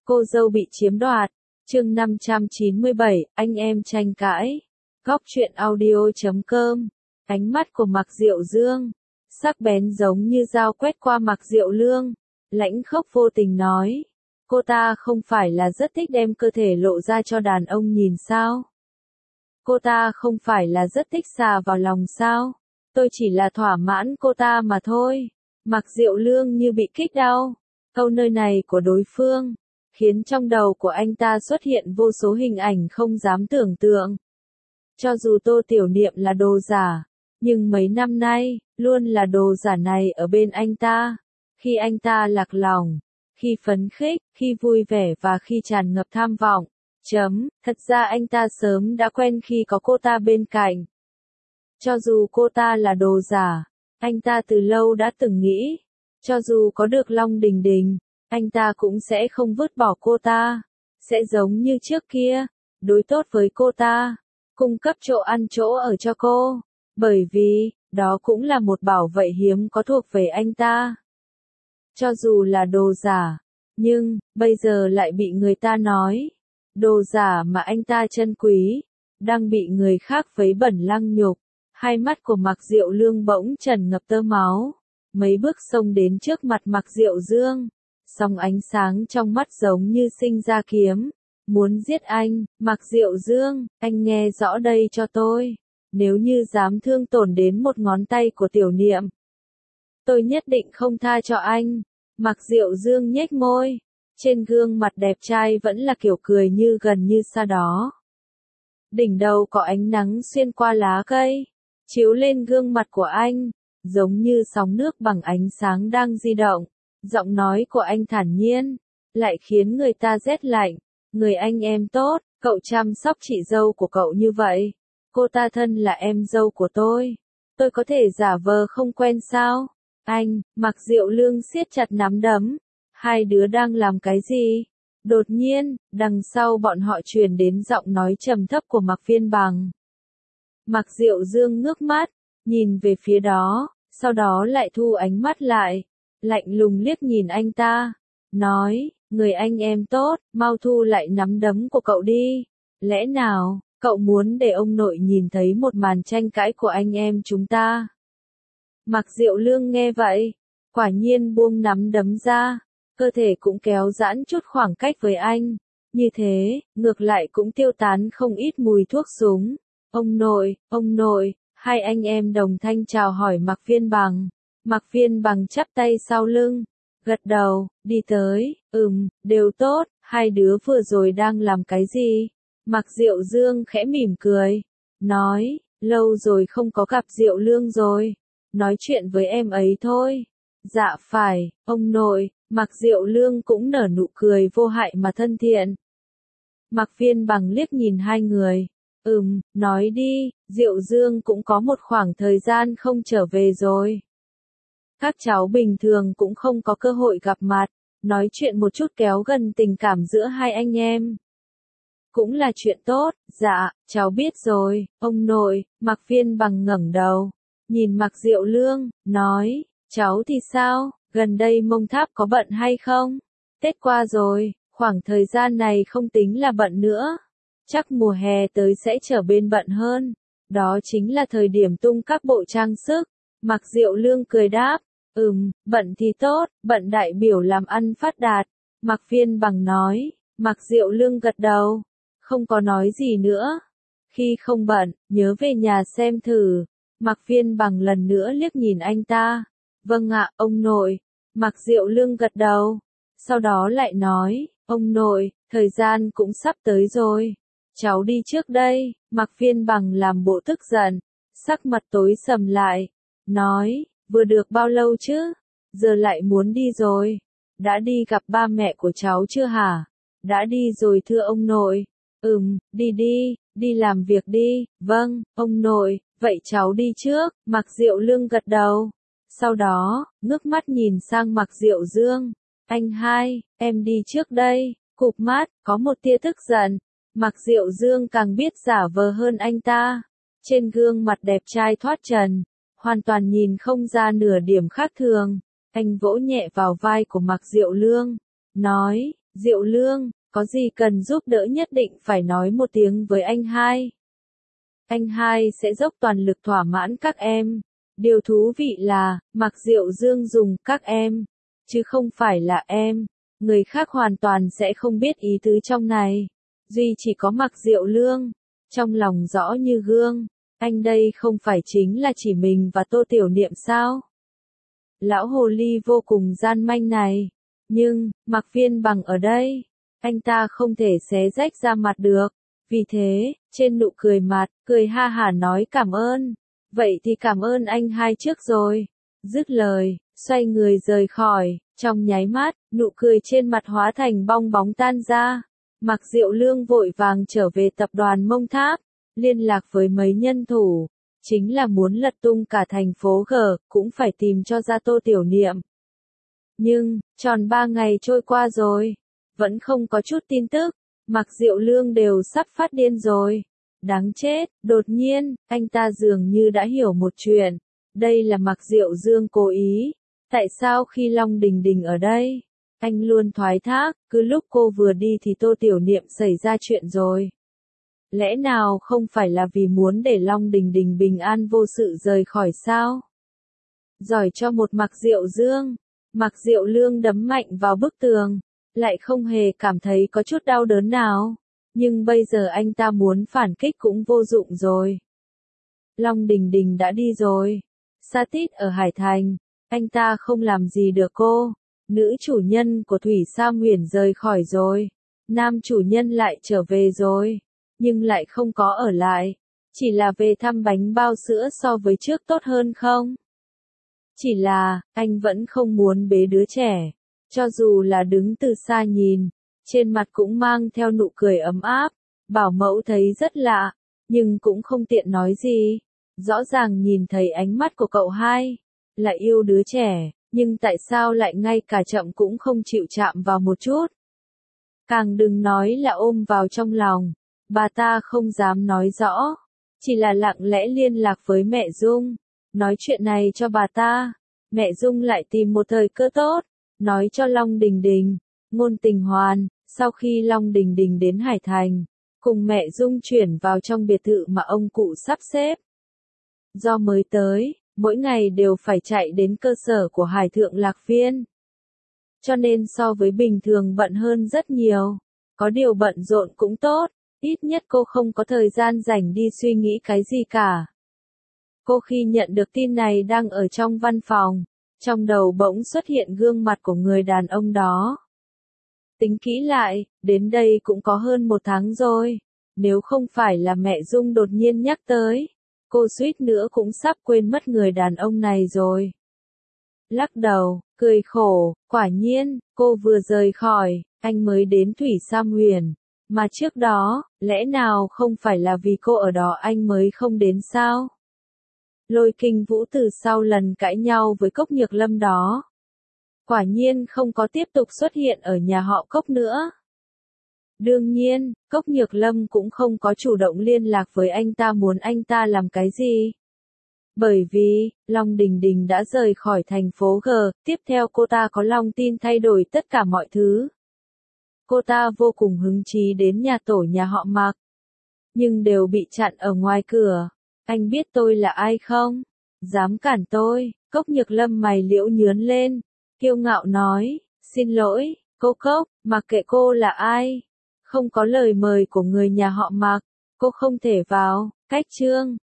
Cô dâu bị chiếm đoạt. Chương 597, anh em tranh cãi. Góc truyện audio.com. Ánh mắt của Mạc Diệu Dương sắc bén giống như dao quét qua Mạc Diệu Lương, lãnh khốc vô tình nói, cô ta không phải là rất thích đem cơ thể lộ ra cho đàn ông nhìn sao? Cô ta không phải là rất thích xà vào lòng sao? Tôi chỉ là thỏa mãn cô ta mà thôi. Mạc Diệu Lương như bị kích đau. Câu nơi này của đối phương khiến trong đầu của anh ta xuất hiện vô số hình ảnh không dám tưởng tượng. Cho dù Tô Tiểu Niệm là đồ giả, nhưng mấy năm nay, luôn là đồ giả này ở bên anh ta. Khi anh ta lạc lòng, khi phấn khích, khi vui vẻ và khi tràn ngập tham vọng. Thật ra anh ta sớm đã quen khi có cô ta bên cạnh. Cho dù cô ta là đồ giả, anh ta từ lâu đã từng nghĩ, cho dù có được Long Đình Đình, anh ta cũng sẽ không vứt bỏ cô ta, sẽ giống như trước kia, đối tốt với cô ta, cung cấp chỗ ăn chỗ ở cho cô, bởi vì, đó cũng là một bảo vệ hiếm có thuộc về anh ta. Cho dù là đồ giả, nhưng, bây giờ lại bị người ta nói, đồ giả mà anh ta trân quý, đang bị người khác vấy bẩn lăng nhục. Hai mắt của Mạc Diệu Lương bỗng tràn ngập tơ máu, mấy bước xông đến trước mặt Mạc Diệu Dương, song ánh sáng trong mắt giống như sinh ra kiếm, muốn giết anh. Mạc Diệu Dương, anh nghe rõ đây cho tôi, nếu như dám thương tổn đến một ngón tay của Tiểu Niệm, tôi nhất định không tha cho anh. Mạc Diệu Dương nhếch môi, trên gương mặt đẹp trai vẫn là kiểu cười như gần như xa đó. Đỉnh đầu có ánh nắng xuyên qua lá cây, chiếu lên gương mặt của anh, giống như sóng nước bằng ánh sáng đang di động. Giọng nói của anh thản nhiên, lại khiến người ta rét lạnh. Người anh em tốt, cậu chăm sóc chị dâu của cậu như vậy. Cô ta thân là em dâu của tôi có thể giả vờ không quen sao? Anh, Mạc Diệu Lương siết chặt nắm đấm. Hai đứa đang làm cái gì? Đột nhiên, đằng sau bọn họ truyền đến giọng nói trầm thấp của Mạc Phiên Bằng. Mạc Diệu Dương ngước mắt, nhìn về phía đó, sau đó lại thu ánh mắt lại, lạnh lùng liếc nhìn anh ta, nói, người anh em tốt, mau thu lại nắm đấm của cậu đi. Lẽ nào, cậu muốn để ông nội nhìn thấy một màn tranh cãi của anh em chúng ta? Mạc Diệu Lương nghe vậy, quả nhiên buông nắm đấm ra, cơ thể cũng kéo giãn chút khoảng cách với anh. Như thế, ngược lại cũng tiêu tán không ít mùi thuốc súng. Ông nội, hai anh em đồng thanh chào hỏi Mạc Phiên Bằng. Mạc Phiên Bằng chắp tay sau lưng, gật đầu, đi tới, đều tốt, hai đứa vừa rồi đang làm cái gì? Mạc Diệu Dương khẽ mỉm cười, nói, lâu rồi không có gặp Diệu Lương rồi, nói chuyện với em ấy thôi. Dạ phải, ông nội. Mạc Diệu Lương cũng nở nụ cười vô hại mà thân thiện. Mạc Phiên Bằng liếc nhìn hai người. Nói đi, Diệu Dương cũng có một khoảng thời gian không trở về rồi. Các cháu bình thường cũng không có cơ hội gặp mặt, nói chuyện một chút kéo gần tình cảm giữa hai anh em. Cũng là chuyện tốt. Dạ, cháu biết rồi, ông nội. Mạc Phiên Bằng ngẩng đầu, nhìn Mạc Diệu Lương, nói, cháu thì sao? Gần đây Mông Tháp có bận hay không? Tết qua rồi, khoảng thời gian này không tính là bận nữa. Chắc mùa hè tới sẽ trở bên bận hơn. Đó chính là thời điểm tung các bộ trang sức. Mạc Diệu Lương cười đáp. Bận thì tốt, bận đại biểu làm ăn phát đạt. Mạc Phiên Bằng nói. Mạc Diệu Lương gật đầu, không có nói gì nữa. Khi không bận, nhớ về nhà xem thử. Mạc Phiên Bằng lần nữa liếc nhìn anh ta. Vâng ạ, ông nội. Mạc Diệu Lương gật đầu, sau đó lại nói, ông nội, thời gian cũng sắp tới rồi, cháu đi trước đây. Mạc Phiên Bằng làm bộ tức giận, sắc mặt tối sầm lại, nói, vừa được bao lâu chứ, giờ lại muốn đi rồi, đã đi gặp ba mẹ của cháu chưa hả? Đã đi rồi thưa ông nội. Đi làm việc đi. Vâng, ông nội, vậy cháu đi trước. Mạc Diệu Lương gật đầu. Sau đó, ngước mắt nhìn sang Mạc Diệu Dương. Anh hai, em đi trước đây. Cụp mắt, có một tia tức giận. Mạc Diệu Dương càng biết giả vờ hơn anh ta. Trên gương mặt đẹp trai thoát trần, hoàn toàn nhìn không ra nửa điểm khác thường. Anh vỗ nhẹ vào vai của Mạc Diệu Lương, nói, Diệu Lương, có gì cần giúp đỡ nhất định phải nói một tiếng với anh hai. Anh hai sẽ dốc toàn lực thỏa mãn các em. Điều thú vị là, Mạc Diệu Dương dùng các em, chứ không phải là em. Người khác hoàn toàn sẽ không biết ý tứ trong này. Duy chỉ có Mạc Diệu Lương, trong lòng rõ như gương. Anh đây không phải chính là chỉ mình và Tô Tiểu Niệm sao? Lão hồ ly vô cùng gian manh này. Nhưng, Mạc Viên Bằng ở đây, anh ta không thể xé rách ra mặt được. Vì thế, trên nụ cười mặt, cười ha hả nói cảm ơn. Vậy thì cảm ơn anh hai trước rồi. Dứt lời, xoay người rời khỏi, trong nháy mắt, nụ cười trên mặt hóa thành bong bóng tan ra. Mạc Diệu Lương vội vàng trở về tập đoàn Mông Tháp, liên lạc với mấy nhân thủ. Chính là muốn lật tung cả thành phố G, cũng phải tìm cho ra Tô Tiểu Niệm. Nhưng, tròn 3 ngày trôi qua rồi, vẫn không có chút tin tức. Mạc Diệu Lương đều sắp phát điên rồi. Đáng chết, đột nhiên, anh ta dường như đã hiểu một chuyện. Đây là Mạc Diệu Dương cố ý. Tại sao khi Long Đình Đình ở đây, anh luôn thoái thác, cứ lúc cô vừa đi thì Tô Tiểu Niệm xảy ra chuyện rồi. Lẽ nào không phải là vì muốn để Long Đình Đình bình an vô sự rời khỏi sao? Giỏi cho một Mạc Diệu Dương. Mạc Diệu Lương đấm mạnh vào bức tường, lại không hề cảm thấy có chút đau đớn nào. Nhưng bây giờ anh ta muốn phản kích cũng vô dụng rồi. Long Đình Đình đã đi rồi. Sa Tít ở Hải Thành, anh ta không làm gì được cô. Nữ chủ nhân của Thủy Sa Huyền rời khỏi rồi. Nam chủ nhân lại trở về rồi. Nhưng lại không có ở lại. Chỉ là về thăm bánh bao sữa so với trước tốt hơn không? Chỉ là, anh vẫn không muốn bế đứa trẻ. Cho dù là đứng từ xa nhìn, trên mặt cũng mang theo nụ cười ấm áp. Bảo mẫu thấy rất lạ, nhưng cũng không tiện nói gì. Rõ ràng nhìn thấy ánh mắt của cậu hai, là yêu đứa trẻ, nhưng tại sao lại ngay cả chậm cũng không chịu chạm vào một chút. Càng đừng nói là ôm vào trong lòng, bà ta không dám nói rõ, chỉ là lặng lẽ liên lạc với mẹ Dung, nói chuyện này cho bà ta. Mẹ Dung lại tìm một thời cơ tốt, nói cho Long Đình Đình, ngôn tình hoàn, sau khi Long Đình Đình đến Hải Thành, cùng mẹ Dung chuyển vào trong biệt thự mà ông cụ sắp xếp. Do mới tới, mỗi ngày đều phải chạy đến cơ sở của Hải Thượng Lạc Viên. Cho nên so với bình thường bận hơn rất nhiều. Có điều bận rộn cũng tốt, ít nhất cô không có thời gian rảnh đi suy nghĩ cái gì cả. Cô khi nhận được tin này đang ở trong văn phòng, trong đầu bỗng xuất hiện gương mặt của người đàn ông đó. Tính kỹ lại, đến đây cũng có hơn 1 tháng rồi. Nếu không phải là mẹ Dung đột nhiên nhắc tới, cô suýt nữa cũng sắp quên mất người đàn ông này rồi. Lắc đầu, cười khổ, quả nhiên, cô vừa rời khỏi, anh mới đến Thủy Sa Huyền. Mà trước đó, lẽ nào không phải là vì cô ở đó anh mới không đến sao? Lôi Kinh Vũ từ sau lần cãi nhau với Cốc Nhược Lâm đó, quả nhiên không có tiếp tục xuất hiện ở nhà họ Cốc nữa. Đương nhiên, Cốc Nhược Lâm cũng không có chủ động liên lạc với anh ta muốn anh ta làm cái gì. Bởi vì, Long Đình Đình đã rời khỏi thành phố G, tiếp theo cô ta có lòng tin thay đổi tất cả mọi thứ. Cô ta vô cùng hứng chí đến nhà tổ nhà họ Mạc, nhưng đều bị chặn ở ngoài cửa. Anh biết tôi là ai không? Dám cản tôi? Cốc Nhược Lâm mày liễu nhướn lên, kiêu ngạo nói, xin lỗi, cô Cốc, mặc kệ cô là ai. Không có lời mời của người nhà họ Mạc, cô không thể vào. Cách chương